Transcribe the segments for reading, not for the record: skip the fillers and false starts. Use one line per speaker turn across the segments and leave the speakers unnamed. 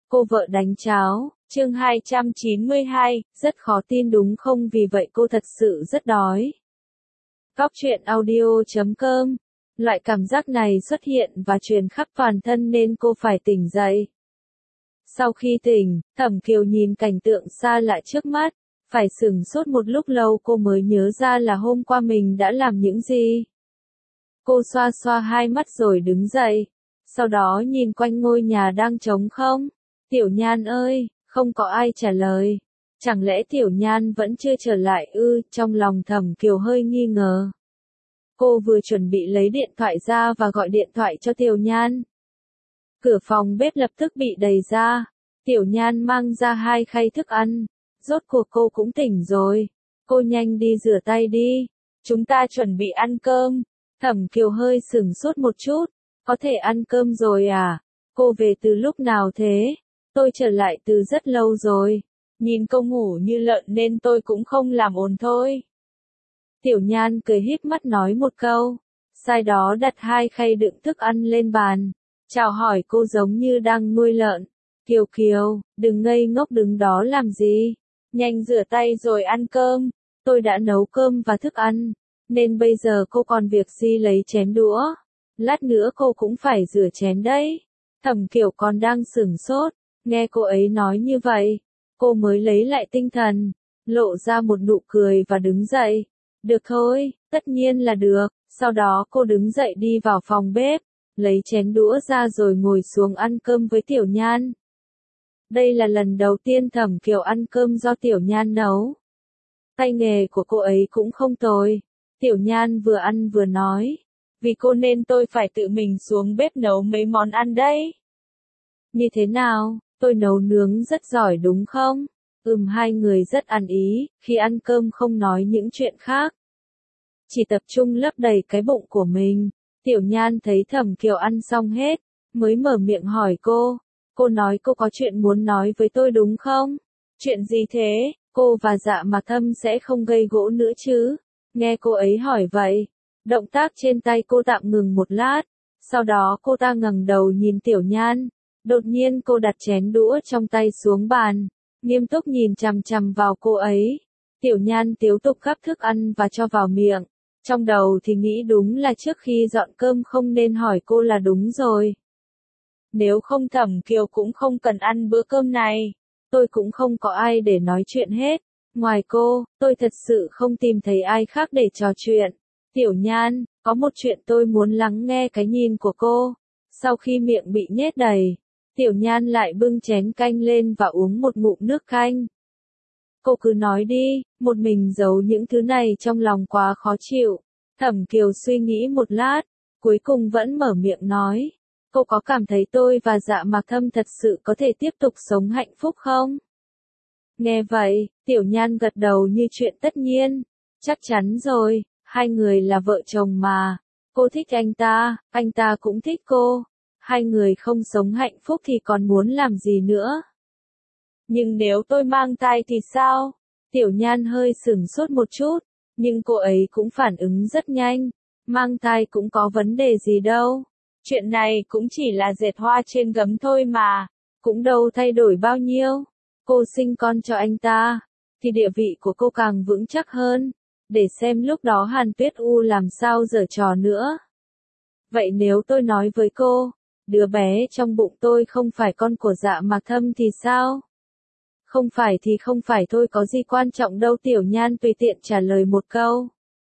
Cô vợ đánh cháo, chương 292, rất khó tin đúng không vì vậy cô thật sự rất đói. Cóc truyện audio.com. Loại cảm giác này xuất hiện và truyền khắp toàn thân nên cô phải tỉnh dậy. Sau khi tỉnh, Thẩm Kiều nhìn cảnh tượng xa lạ trước mắt, phải sửng sốt một lúc lâu cô mới nhớ ra là hôm qua mình đã làm những gì. Cô xoa xoa hai mắt rồi đứng dậy, sau đó nhìn quanh ngôi nhà đang trống không. Tiểu Nhan ơi, không có ai trả lời. Chẳng lẽ Tiểu Nhan vẫn chưa trở lại ư? Trong lòng Thẩm Kiều hơi nghi ngờ. Cô vừa chuẩn bị lấy điện thoại ra và gọi điện thoại cho Tiểu Nhan. Cửa phòng bếp lập tức bị đẩy ra. Tiểu Nhan mang ra 2 khay thức ăn. Rốt cuộc cô cũng tỉnh rồi. Cô nhanh đi rửa tay đi. Chúng ta chuẩn bị ăn cơm. Thẩm Kiều hơi sửng sốt một chút. Có thể ăn cơm rồi à? Cô về từ lúc nào thế? Tôi trở lại từ rất lâu rồi. Nhìn cô ngủ như lợn nên tôi cũng không làm ồn thôi. Tiểu Nhan cười híp mắt nói một câu. Sau đó đặt 2 khay đựng thức ăn lên bàn. Chào hỏi cô giống như đang nuôi lợn. Kiều Kiều, đừng ngây ngốc đứng đó làm gì. Nhanh rửa tay rồi ăn cơm. Tôi đã nấu cơm và thức ăn. Nên bây giờ cô còn việc gì lấy chén đũa. Lát nữa cô cũng phải rửa chén đấy. Thẩm Kiều còn đang sửng sốt. Nghe cô ấy nói như vậy, cô mới lấy lại tinh thần, lộ ra một nụ cười và đứng dậy. Được thôi, tất nhiên là được. Sau đó cô đứng dậy đi vào phòng bếp, lấy chén đũa ra rồi ngồi xuống ăn cơm với Tiểu Nhan. Đây là lần đầu tiên Thẩm Kiều ăn cơm do Tiểu Nhan nấu. Tay nghề của cô ấy cũng không tồi. Tiểu Nhan vừa ăn vừa nói. Vì cô nên tôi phải tự mình xuống bếp nấu mấy món ăn đấy. Như thế nào? Tôi nấu nướng rất giỏi đúng không? Hai người rất ăn ý, khi ăn cơm không nói những chuyện khác. Chỉ tập trung lấp đầy cái bụng của mình. Tiểu Nhan thấy Thẩm Kiều ăn xong hết, mới mở miệng hỏi cô. Cô nói cô có chuyện muốn nói với tôi đúng không? Chuyện gì thế? Cô và Dạ Mạc Thâm sẽ không gây gỗ nữa chứ? Nghe cô ấy hỏi vậy, động tác trên tay cô tạm ngừng một lát. Sau đó cô ta ngẩng đầu nhìn Tiểu Nhan. Đột nhiên cô đặt chén đũa trong tay xuống bàn, nghiêm túc nhìn chằm chằm vào cô ấy. Tiểu Nhan tiếp tục gắp thức ăn và cho vào miệng. Trong đầu thì nghĩ đúng là trước khi dọn cơm không nên hỏi cô là đúng rồi. Nếu không Thẩm Kiều cũng không cần ăn bữa cơm này. Tôi cũng không có ai để nói chuyện hết. Ngoài cô, tôi thật sự không tìm thấy ai khác để trò chuyện. Tiểu Nhan, có một chuyện tôi muốn lắng nghe cái nhìn của cô. Sau khi miệng bị nhét đầy, Tiểu Nhan lại bưng chén canh lên và uống một ngụm nước canh. Cô cứ nói đi, một mình giấu những thứ này trong lòng quá khó chịu. Thẩm Kiều suy nghĩ một lát, cuối cùng vẫn mở miệng nói. Cô có cảm thấy tôi và Dạ Mạc Thâm thật sự có thể tiếp tục sống hạnh phúc không? Nghe vậy, Tiểu Nhan gật đầu như chuyện tất nhiên. Chắc chắn rồi, hai người là vợ chồng mà. Cô thích anh ta cũng thích cô. Hai người không sống hạnh phúc thì còn muốn làm gì nữa? Nhưng nếu tôi mang thai thì sao? Tiểu Nhan hơi sửng sốt một chút, nhưng cô ấy cũng phản ứng rất nhanh. Mang thai cũng có vấn đề gì đâu. Chuyện này cũng chỉ là dệt hoa trên gấm thôi mà. Cũng đâu thay đổi bao nhiêu. Cô sinh con cho anh ta, thì địa vị của cô càng vững chắc hơn. Để xem lúc đó Hàn Tuyết U làm sao giở trò nữa. Vậy nếu tôi nói với cô, đứa bé trong bụng tôi không phải con của Dạ Mạc Thâm thì sao? Không phải thì không phải thôi, có gì quan trọng đâu. Tiểu Nhan tùy tiện trả lời một câu.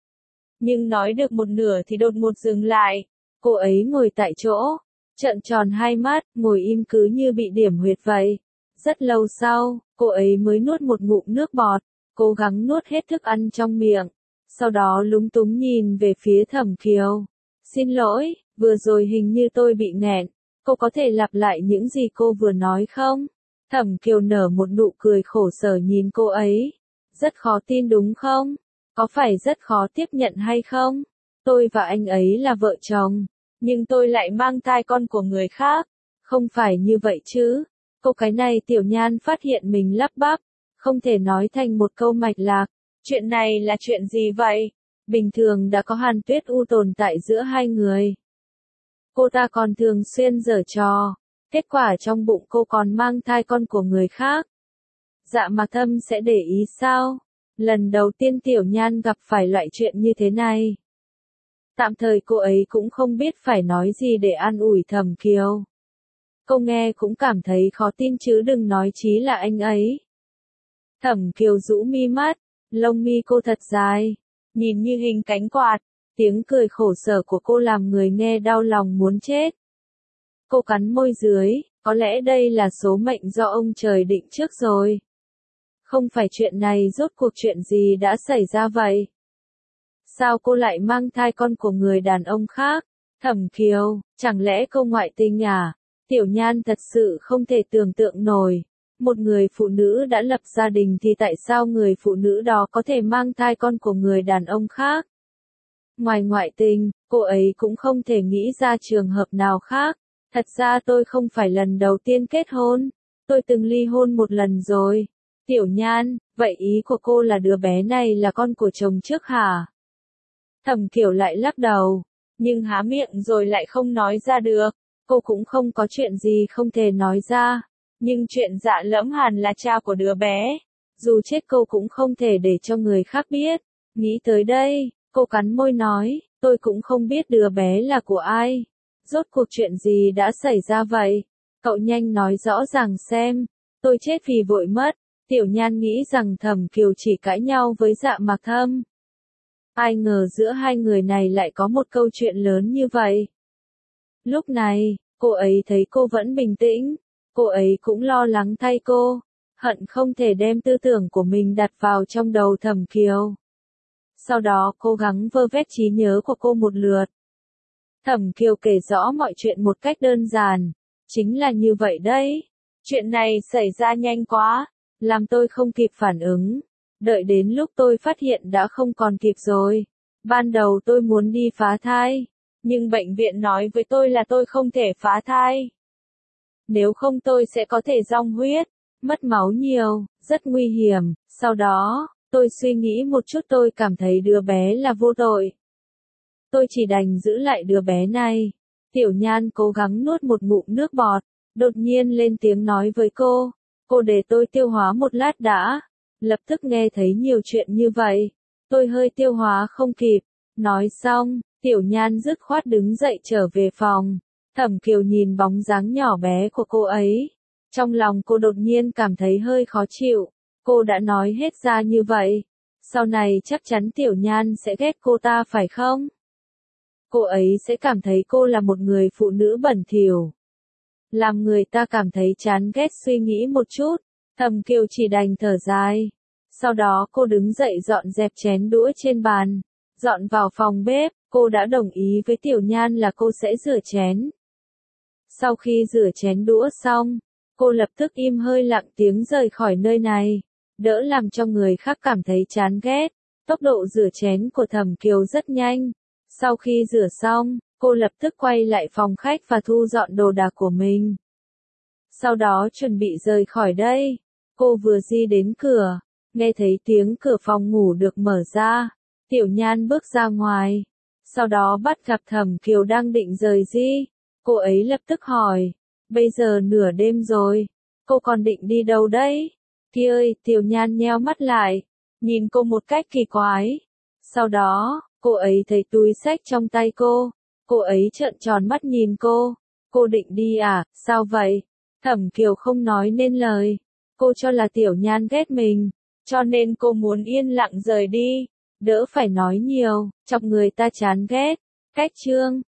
Nhưng nói được một nửa thì đột ngột dừng lại. Cô ấy ngồi tại chỗ, trợn tròn hai mắt, ngồi im cứ như bị điểm huyệt vậy. Rất lâu sau, cô ấy mới nuốt một ngụm nước bọt, cố gắng nuốt hết thức ăn trong miệng. Sau đó lúng túng nhìn về phía Thẩm Kiều. Xin lỗi, vừa rồi hình như tôi bị nghẹn. Cô có thể lặp lại những gì cô vừa nói không? Thẩm Kiều nở một nụ cười khổ sở nhìn cô ấy. Rất khó tin đúng không? Có phải rất khó tiếp nhận hay không? Tôi và anh ấy là vợ chồng, nhưng tôi lại mang thai con của người khác. Không phải như vậy chứ? Cô cái này Tiểu Nhan phát hiện mình lắp bắp, không thể nói thành một câu mạch lạc. Chuyện này là chuyện gì vậy? Bình thường đã có Hàn Tuyết U tồn tại giữa hai người. Cô ta còn thường xuyên giở trò. Kết quả trong bụng cô còn mang thai con của người khác. Dạ Mạc Thâm sẽ để ý sao? Lần đầu tiên Tiểu Nhan gặp phải loại chuyện như thế này. Tạm thời cô ấy cũng không biết phải nói gì để an ủi Thẩm Kiều. Cô nghe cũng cảm thấy khó tin chứ đừng nói chí là anh ấy. Thẩm Kiều rũ mi mắt, lông mi cô thật dài, nhìn như hình cánh quạt, tiếng cười khổ sở của cô làm người nghe đau lòng muốn chết. Cô cắn môi dưới, có lẽ đây là số mệnh do ông trời định trước rồi. Không phải chuyện này rốt cuộc chuyện gì đã xảy ra vậy? Sao cô lại mang thai con của người đàn ông khác? Thẩm Kiều, chẳng lẽ cô ngoại tình à? Tiểu Nhan thật sự không thể tưởng tượng nổi. Một người phụ nữ đã lập gia đình thì tại sao người phụ nữ đó có thể mang thai con của người đàn ông khác? Ngoài ngoại tình, cô ấy cũng không thể nghĩ ra trường hợp nào khác. Thật ra tôi không phải lần đầu tiên kết hôn. Tôi từng ly hôn một lần rồi. Tiểu Nhan, vậy ý của cô là đứa bé này là con của chồng trước hả? Thẩm Kiều lại lắc đầu, nhưng há miệng rồi lại không nói ra được. Cô cũng không có chuyện gì không thể nói ra. Nhưng chuyện Dạ Lẫm Hàn là cha của đứa bé. Dù chết cô cũng không thể để cho người khác biết. Nghĩ tới đây, cô cắn môi nói, tôi cũng không biết đứa bé là của ai. Rốt cuộc chuyện gì đã xảy ra vậy? Cậu nhanh nói rõ ràng xem. Tôi chết vì vội mất. Tiểu Nhan nghĩ rằng Thẩm Kiều chỉ cãi nhau với Dạ Mạc Thâm. Ai ngờ giữa hai người này lại có một câu chuyện lớn như vậy. Lúc này, cô ấy thấy cô vẫn bình tĩnh. Cô ấy cũng lo lắng thay cô. Hận không thể đem tư tưởng của mình đặt vào trong đầu Thẩm Kiều. Sau đó cố gắng vơ vét trí nhớ của cô một lượt. Thẩm Kiều kể rõ mọi chuyện một cách đơn giản. Chính là như vậy đấy. Chuyện này xảy ra nhanh quá. Làm tôi không kịp phản ứng. Đợi đến lúc tôi phát hiện đã không còn kịp rồi. Ban đầu tôi muốn đi phá thai. Nhưng bệnh viện nói với tôi là tôi không thể phá thai. Nếu không tôi sẽ có thể rong huyết, mất máu nhiều, rất nguy hiểm. Sau đó, tôi suy nghĩ một chút tôi cảm thấy đứa bé là vô tội. Tôi chỉ đành giữ lại đứa bé này. Tiểu Nhan cố gắng nuốt một ngụm nước bọt, đột nhiên lên tiếng nói với cô. Cô để tôi tiêu hóa một lát đã. Lập tức nghe thấy nhiều chuyện như vậy. Tôi hơi tiêu hóa không kịp. Nói xong, Tiểu Nhan dứt khoát đứng dậy trở về phòng. Thẩm Kiều nhìn bóng dáng nhỏ bé của cô ấy. Trong lòng cô đột nhiên cảm thấy hơi khó chịu. Cô đã nói hết ra như vậy. Sau này chắc chắn Tiểu Nhan sẽ ghét cô ta phải không? Cô ấy sẽ cảm thấy cô là một người phụ nữ bẩn thỉu. Làm người ta cảm thấy chán ghét suy nghĩ một chút. Thẩm Kiều chỉ đành thở dài. Sau đó cô đứng dậy dọn dẹp chén đũa trên bàn. Dọn vào phòng bếp, cô đã đồng ý với Tiểu Nhan là cô sẽ rửa chén. Sau khi rửa chén đũa xong, cô lập tức im hơi lặng tiếng rời khỏi nơi này. Đỡ làm cho người khác cảm thấy chán ghét. Tốc độ rửa chén của Thẩm Kiều rất nhanh. Sau khi rửa xong, cô lập tức quay lại phòng khách và thu dọn đồ đạc của mình. Sau đó chuẩn bị rời khỏi đây. Cô vừa di đến cửa, nghe thấy tiếng cửa phòng ngủ được mở ra. Tiểu Nhan bước ra ngoài. Sau đó bắt gặp Thẩm Kiều đang định rời đi. Cô ấy lập tức hỏi. Bây giờ nửa đêm rồi. Cô còn định đi đâu đấy? Kia ơi, Tiểu Nhan nheo mắt lại. Nhìn cô một cách kỳ quái. Sau đó, cô ấy thấy túi xách trong tay cô. Cô ấy trợn tròn mắt nhìn cô. Cô định đi à, sao vậy? Thẩm Kiều không nói nên lời. Cô cho là Tiểu Nhan ghét mình. Cho nên cô muốn yên lặng rời đi. Đỡ phải nói nhiều, chọc người ta chán ghét. Cách chương